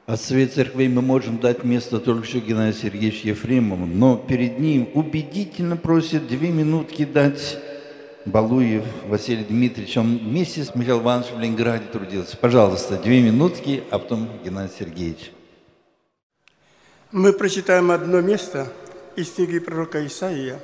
От Совет Церквей мы можем дать место только что Геннадию Сергеевичу Ефремову, но перед ним убедительно просит 2 минутки дать Балуев Василий Дмитриевич. Он вместе с Михаилом Ивановичем в Ленинграде трудился. Пожалуйста, 2 минутки, а потом Геннадий Сергеевич. Мы прочитаем одно место из книги пророка Исаия,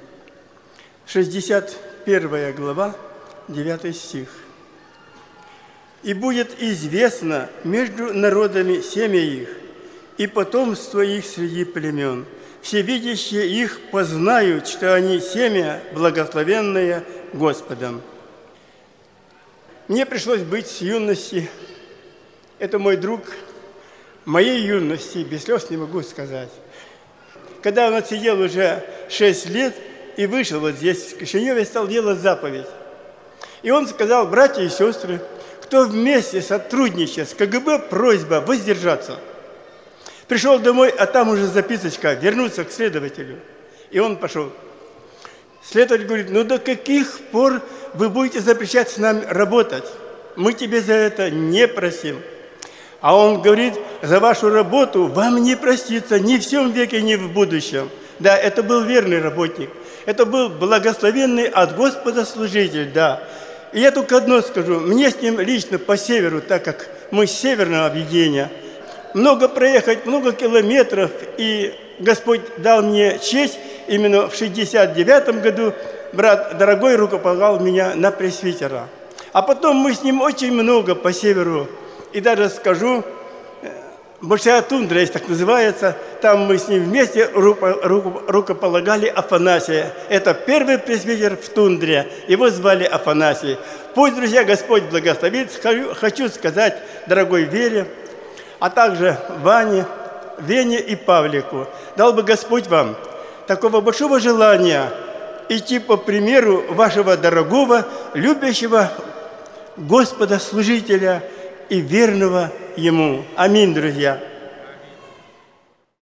61 глава, 9 стих. «И будет известно между народами семя их, и потомство их среди племен. Все видящие их познают, что они семя, благословенное Господом». Мне пришлось быть с юности. Это мой друг. Моей юности, без слез не могу сказать. Когда он отсидел уже 6 лет и вышел вот здесь, в Кишиневе, стал делать заповедь. И он сказал: братья и сестры, кто вместе сотрудничает с КГБ, просьба воздержаться. Пришел домой, а там уже записочка: вернуться к следователю. И он пошел. Следователь говорит: ну до каких пор вы будете запрещать с нами работать? Мы тебе за это не просим. А он говорит: за вашу работу вам не простится ни в сем веке, ни в будущем. Да, это был верный работник. Это был благословенный от Господа служитель, да. И я только одно скажу. Мне с ним лично по северу, так как мы с северного объединения, много проехать, много километров. И Господь дал мне честь. Именно в 69 году брат дорогой рукополагал меня на пресвитера. А потом мы с ним очень много по северу. И даже скажу, Большая тундра, есть так называется, там мы с ним вместе рукополагали Афанасия. Это первый пресвитер в тундре, его звали Афанасий. Пусть, друзья, Господь благословит. Хочу сказать дорогой Вере, а также Ване, Вене и Павлику. Дал бы Господь вам такого большого желания идти по примеру вашего дорогого, любящего Господа служителя и верного Ему. Аминь, друзья.